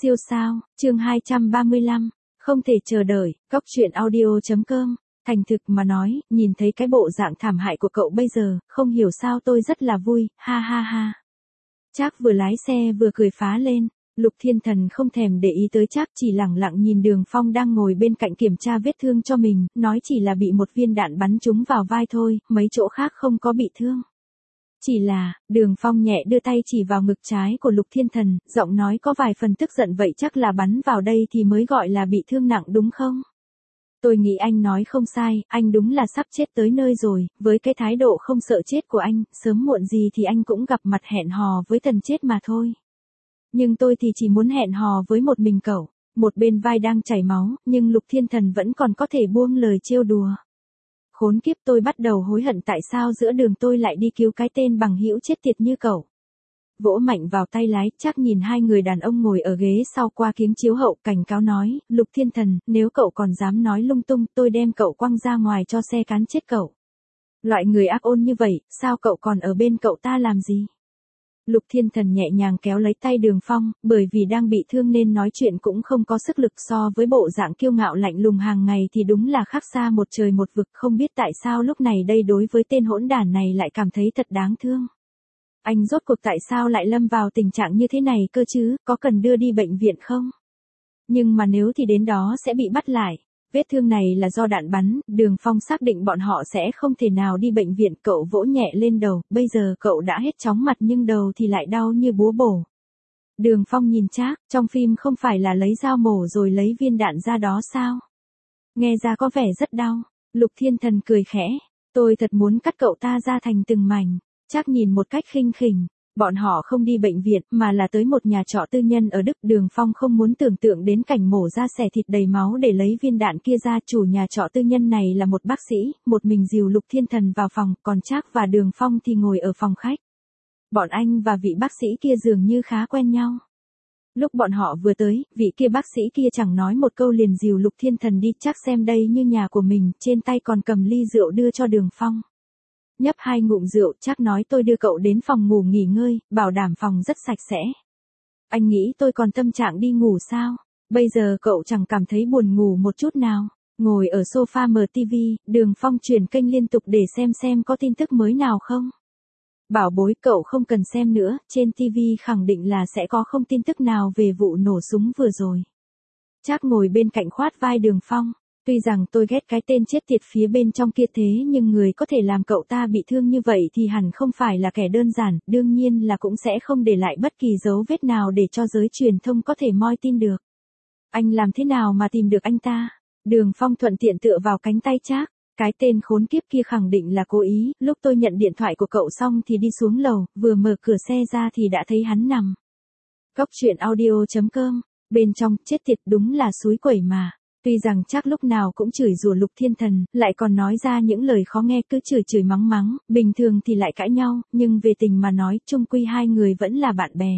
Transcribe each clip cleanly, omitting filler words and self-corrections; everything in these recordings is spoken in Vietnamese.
Siêu sao, chương 235, không thể chờ đợi, Cóc truyện audio.com. Thành thực mà nói, nhìn thấy cái bộ dạng thảm hại của cậu bây giờ, không hiểu sao tôi rất là vui, ha ha ha. Trác vừa lái xe vừa cười phá lên. Lục Thiên Thần không thèm để ý tới Trác, chỉ lẳng lặng nhìn Đường Phong đang ngồi bên cạnh kiểm tra vết thương cho mình, nói chỉ là bị một viên đạn bắn trúng vào vai thôi, mấy chỗ khác không có bị thương. Chỉ là, Đường Phong nhẹ đưa tay chỉ vào ngực trái của Lục Thiên Thần, giọng nói có vài phần tức giận, vậy chắc là bắn vào đây thì mới gọi là bị thương nặng đúng không? Tôi nghĩ anh nói không sai, anh đúng là sắp chết tới nơi rồi, với cái thái độ không sợ chết của anh, sớm muộn gì thì anh cũng gặp mặt hẹn hò với thần chết mà thôi. Nhưng tôi thì chỉ muốn hẹn hò với một mình cậu. Một bên vai đang chảy máu, nhưng Lục Thiên Thần vẫn còn có thể buông lời trêu đùa. Khốn kiếp, tôi bắt đầu hối hận tại sao giữa đường tôi lại đi cứu cái tên bằng hữu chết tiệt như cậu. Vỗ mạnh vào tay lái, Trác nhìn hai người đàn ông ngồi ở ghế sau qua kính chiếu hậu, cảnh cáo nói, Lục Thiên Thần, nếu cậu còn dám nói lung tung, tôi đem cậu quăng ra ngoài cho xe cán chết cậu. Loại người ác ôn như vậy, sao cậu còn ở bên cậu ta làm gì? Lục Thiên Thần nhẹ nhàng kéo lấy tay Đường Phong, bởi vì đang bị thương nên nói chuyện cũng không có sức lực, so với bộ dạng kiêu ngạo lạnh lùng hàng ngày thì đúng là khác xa một trời một vực, không biết tại sao lúc này đây đối với tên hỗn đản này lại cảm thấy thật đáng thương. Anh rốt cuộc tại sao lại lâm vào tình trạng như thế này cơ chứ, có cần đưa đi bệnh viện không? Nhưng mà nếu thì đến đó sẽ bị bắt lại. Vết thương này là do đạn bắn, Đường Phong xác định bọn họ sẽ không thể nào đi bệnh viện, cậu vỗ nhẹ lên đầu, bây giờ cậu đã hết chóng mặt nhưng đầu thì lại đau như búa bổ. Đường Phong nhìn Trác, trong phim không phải là lấy dao mổ rồi lấy viên đạn ra đó sao? Nghe ra có vẻ rất đau. Lục Thiên Thần cười khẽ, tôi thật muốn cắt cậu ta ra thành từng mảnh. Trác nhìn một cách khinh khỉnh. Bọn họ không đi bệnh viện mà là tới một nhà trọ tư nhân ở Đức. Đường Phong không muốn tưởng tượng đến cảnh mổ ra xẻ thịt đầy máu để lấy viên đạn kia ra. Chủ nhà trọ tư nhân này là một bác sĩ, một mình dìu Lục Thiên Thần vào phòng, còn Trác và Đường Phong thì ngồi ở phòng khách. Bọn anh và vị bác sĩ kia dường như khá quen nhau. Lúc bọn họ vừa tới, vị kia bác sĩ kia chẳng nói một câu liền dìu Lục Thiên Thần đi. Trác xem đây như nhà của mình, trên tay còn cầm ly rượu đưa cho Đường Phong. Nhấp hai ngụm rượu, Trác nói, tôi đưa cậu đến phòng ngủ nghỉ ngơi, bảo đảm phòng rất sạch sẽ. Anh nghĩ tôi còn tâm trạng đi ngủ sao? Bây giờ cậu chẳng cảm thấy buồn ngủ một chút nào. Ngồi ở sofa mở TV, Đường Phong chuyển kênh liên tục để xem có tin tức mới nào không. Bảo bối, cậu không cần xem nữa, trên TV khẳng định là sẽ có không tin tức nào về vụ nổ súng vừa rồi. Trác ngồi bên cạnh khoát vai Đường Phong. Tuy rằng tôi ghét cái tên chết tiệt phía bên trong kia thế nhưng người có thể làm cậu ta bị thương như vậy thì hẳn không phải là kẻ đơn giản, đương nhiên là cũng sẽ không để lại bất kỳ dấu vết nào để cho giới truyền thông có thể moi tin được. Anh làm thế nào mà tìm được anh ta? Đường Phong thuận tiện tựa vào cánh tay Trác. Cái tên khốn kiếp kia khẳng định là cố ý, lúc tôi nhận điện thoại của cậu xong thì đi xuống lầu, vừa mở cửa xe ra thì đã thấy hắn nằm. Cóc truyện audio.com, bên trong, chết tiệt đúng là xúi quẩy mà. Tuy rằng Trác lúc nào cũng chửi rủa Lục Thiên Thần, lại còn nói ra những lời khó nghe, cứ chửi mắng mắng, bình thường thì lại cãi nhau, nhưng về tình mà nói, chung quy hai người vẫn là bạn bè.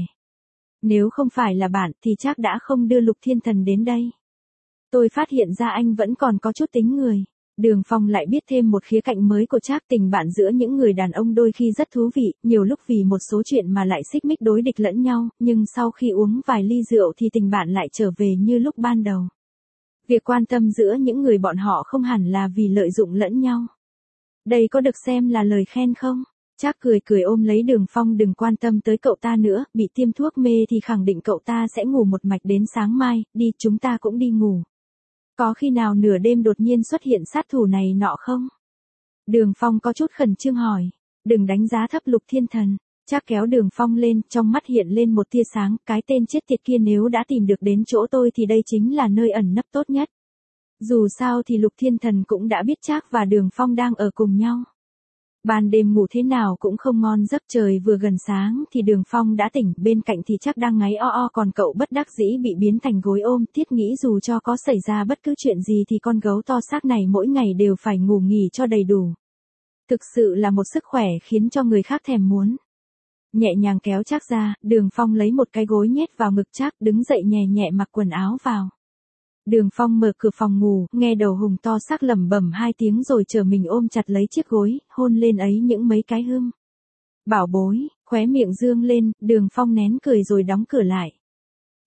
Nếu không phải là bạn thì Trác đã không đưa Lục Thiên Thần đến đây. Tôi phát hiện ra anh vẫn còn có chút tính người. Đường Phong lại biết thêm một khía cạnh mới của Trác, tình bạn giữa những người đàn ông đôi khi rất thú vị, nhiều lúc vì một số chuyện mà lại xích mích đối địch lẫn nhau, nhưng sau khi uống vài ly rượu thì tình bạn lại trở về như lúc ban đầu. Việc quan tâm giữa những người bọn họ không hẳn là vì lợi dụng lẫn nhau. Đây có được xem là lời khen không? Trác cười ôm lấy Đường Phong, đừng quan tâm tới cậu ta nữa, bị tiêm thuốc mê thì khẳng định cậu ta sẽ ngủ một mạch đến sáng mai, đi chúng ta cũng đi ngủ. Có khi nào nửa đêm đột nhiên xuất hiện sát thủ này nọ không? Đường Phong có chút khẩn trương hỏi. Đừng đánh giá thấp Lục Thiên Thần. Trác kéo Đường Phong lên, trong mắt hiện lên một tia sáng, cái tên chết tiệt kia nếu đã tìm được đến chỗ tôi thì đây chính là nơi ẩn nấp tốt nhất. Dù sao thì Lục Thiên Thần cũng đã biết Trác và Đường Phong đang ở cùng nhau. Ban đêm ngủ thế nào cũng không ngon giấc, trời vừa gần sáng thì Đường Phong đã tỉnh, bên cạnh thì Trác đang ngáy o, còn cậu bất đắc dĩ bị biến thành gối ôm, thiết nghĩ dù cho có xảy ra bất cứ chuyện gì thì con gấu to xác này mỗi ngày đều phải ngủ nghỉ cho đầy đủ. Thực sự là một sức khỏe khiến cho người khác thèm muốn. Nhẹ nhàng kéo Trác ra, Đường Phong lấy một cái gối nhét vào ngực Trác, đứng dậy nhẹ mặc quần áo vào. Đường Phong mở cửa phòng ngủ, nghe đầu hùng to xác lẩm bẩm hai tiếng rồi chờ mình ôm chặt lấy chiếc gối, hôn lên ấy những mấy cái hưng. Bảo bối, khóe miệng dương lên, Đường Phong nén cười rồi đóng cửa lại.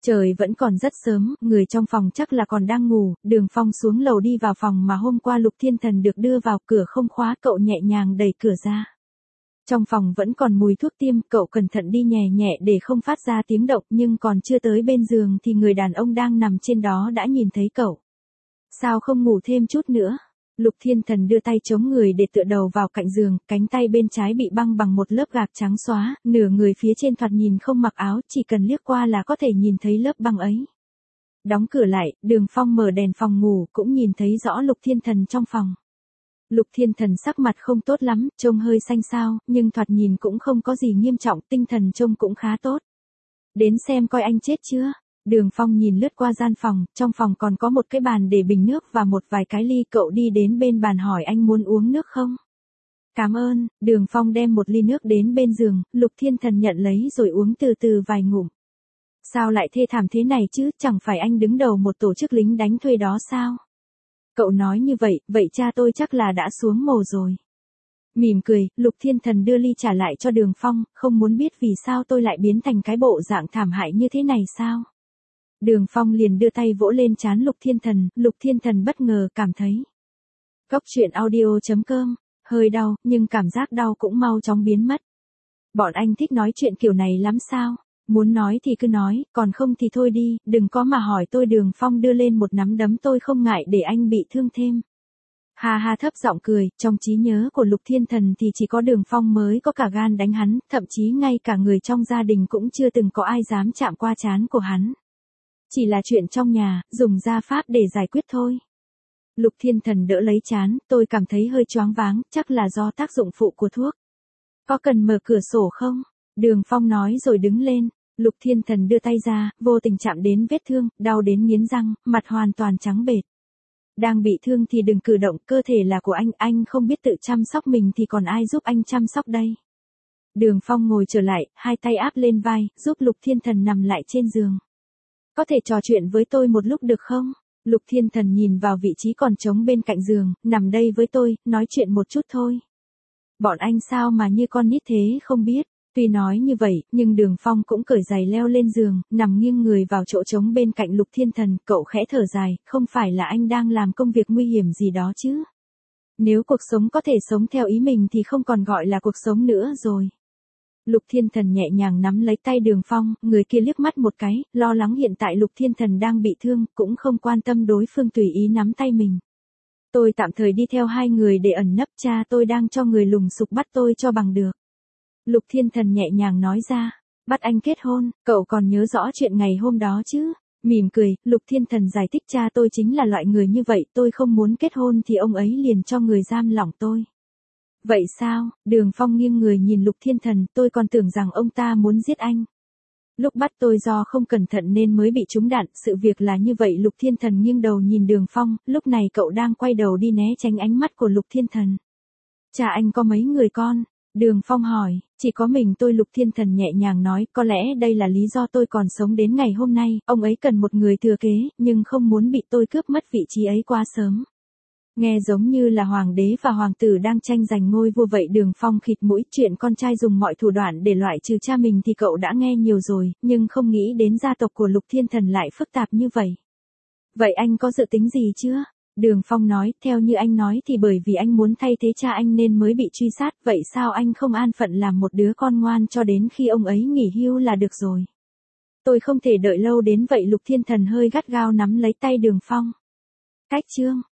Trời vẫn còn rất sớm, người trong phòng chắc là còn đang ngủ, Đường Phong xuống lầu đi vào phòng mà hôm qua Lục Thiên Thần được đưa vào, cửa không khóa, cậu nhẹ nhàng đẩy cửa ra. Trong phòng vẫn còn mùi thuốc tiêm, cậu cẩn thận đi nhẹ nhẹ để không phát ra tiếng động, nhưng còn chưa tới bên giường thì người đàn ông đang nằm trên đó đã nhìn thấy cậu. Sao không ngủ thêm chút nữa? Lục Thiên Thần đưa tay chống người để tựa đầu vào cạnh giường, cánh tay bên trái bị băng bằng một lớp gạc trắng xóa, nửa người phía trên thoạt nhìn không mặc áo, chỉ cần liếc qua là có thể nhìn thấy lớp băng ấy. Đóng cửa lại, Đường Phong mở đèn phòng ngủ, cũng nhìn thấy rõ Lục Thiên Thần trong phòng. Lục Thiên Thần sắc mặt không tốt lắm, trông hơi xanh xao, nhưng thoạt nhìn cũng không có gì nghiêm trọng, tinh thần trông cũng khá tốt. Đến xem coi anh chết chưa? Đường Phong nhìn lướt qua gian phòng, trong phòng còn có một cái bàn để bình nước và một vài cái ly, cậu đi đến bên bàn hỏi anh muốn uống nước không? Cảm ơn, Đường Phong đem một ly nước đến bên giường, Lục Thiên Thần nhận lấy rồi uống từ từ vài ngụm. Sao lại thê thảm thế này chứ, chẳng phải anh đứng đầu một tổ chức lính đánh thuê đó sao? Cậu nói như vậy, vậy cha tôi chắc là đã xuống mồ rồi. Mỉm cười, Lục Thiên Thần đưa ly trả lại cho Đường Phong, không muốn biết vì sao tôi lại biến thành cái bộ dạng thảm hại như thế này sao? Đường Phong liền đưa tay vỗ lên trán Lục Thiên Thần bất ngờ cảm thấy. Góc truyện audio.com, hơi đau, nhưng cảm giác đau cũng mau chóng biến mất. Bọn anh thích nói chuyện kiểu này lắm sao? Muốn nói thì cứ nói, còn không thì thôi đi, đừng có mà hỏi tôi. Đường Phong đưa lên một nắm đấm, tôi không ngại để anh bị thương thêm. Ha ha, thấp giọng cười, trong trí nhớ của Lục Thiên Thần thì chỉ có Đường Phong mới có cả gan đánh hắn, thậm chí ngay cả người trong gia đình cũng chưa từng có ai dám chạm qua trán của hắn. Chỉ là chuyện trong nhà, dùng gia pháp để giải quyết thôi. Lục Thiên Thần đỡ lấy trán, tôi cảm thấy hơi choáng váng, chắc là do tác dụng phụ của thuốc. Có cần mở cửa sổ không? Đường Phong nói rồi đứng lên. Lục Thiên Thần đưa tay ra, vô tình chạm đến vết thương, đau đến nghiến răng, mặt hoàn toàn trắng bệch. Đang bị thương thì đừng cử động, cơ thể là của anh không biết tự chăm sóc mình thì còn ai giúp anh chăm sóc đây? Đường Phong ngồi trở lại, hai tay áp lên vai, giúp Lục Thiên Thần nằm lại trên giường. Có thể trò chuyện với tôi một lúc được không? Lục Thiên Thần nhìn vào vị trí còn trống bên cạnh giường, nằm đây với tôi, nói chuyện một chút thôi. Bọn anh sao mà như con nít thế không biết. Tuy nói như vậy, nhưng Đường Phong cũng cởi giày leo lên giường, nằm nghiêng người vào chỗ trống bên cạnh Lục Thiên Thần, cậu khẽ thở dài, không phải là anh đang làm công việc nguy hiểm gì đó chứ? Nếu cuộc sống có thể sống theo ý mình thì không còn gọi là cuộc sống nữa rồi. Lục Thiên Thần nhẹ nhàng nắm lấy tay Đường Phong, người kia liếc mắt một cái, lo lắng hiện tại Lục Thiên Thần đang bị thương, cũng không quan tâm đối phương tùy ý nắm tay mình. Tôi tạm thời đi theo hai người để ẩn nấp, cha tôi đang cho người lùng sục bắt tôi cho bằng được. Lục Thiên Thần nhẹ nhàng nói ra, bắt anh kết hôn, cậu còn nhớ rõ chuyện ngày hôm đó chứ? Mỉm cười, Lục Thiên Thần giải thích, cha tôi chính là loại người như vậy, tôi không muốn kết hôn thì ông ấy liền cho người giam lỏng tôi. Vậy sao? Đường Phong nghiêng người nhìn Lục Thiên Thần, tôi còn tưởng rằng ông ta muốn giết anh. Lúc bắt tôi do không cẩn thận nên mới bị trúng đạn, sự việc là như vậy. Lục Thiên Thần nghiêng đầu nhìn Đường Phong, lúc này cậu đang quay đầu đi né tránh ánh mắt của Lục Thiên Thần. Cha anh có mấy người con? Đường Phong hỏi, chỉ có mình tôi. Lục Thiên Thần nhẹ nhàng nói, có lẽ đây là lý do tôi còn sống đến ngày hôm nay, ông ấy cần một người thừa kế, nhưng không muốn bị tôi cướp mất vị trí ấy quá sớm. Nghe giống như là hoàng đế và hoàng tử đang tranh giành ngôi vua vậy. Đường Phong khịt mũi, chuyện con trai dùng mọi thủ đoạn để loại trừ cha mình thì cậu đã nghe nhiều rồi, nhưng không nghĩ đến gia tộc của Lục Thiên Thần lại phức tạp như vậy. Vậy anh có dự tính gì chưa? Đường Phong nói, theo như anh nói thì bởi vì anh muốn thay thế cha anh nên mới bị truy sát, vậy sao anh không an phận làm một đứa con ngoan cho đến khi ông ấy nghỉ hưu là được rồi. Tôi không thể đợi lâu đến vậy. Lục Thiên Thần hơi gắt gao nắm lấy tay Đường Phong. Cách chương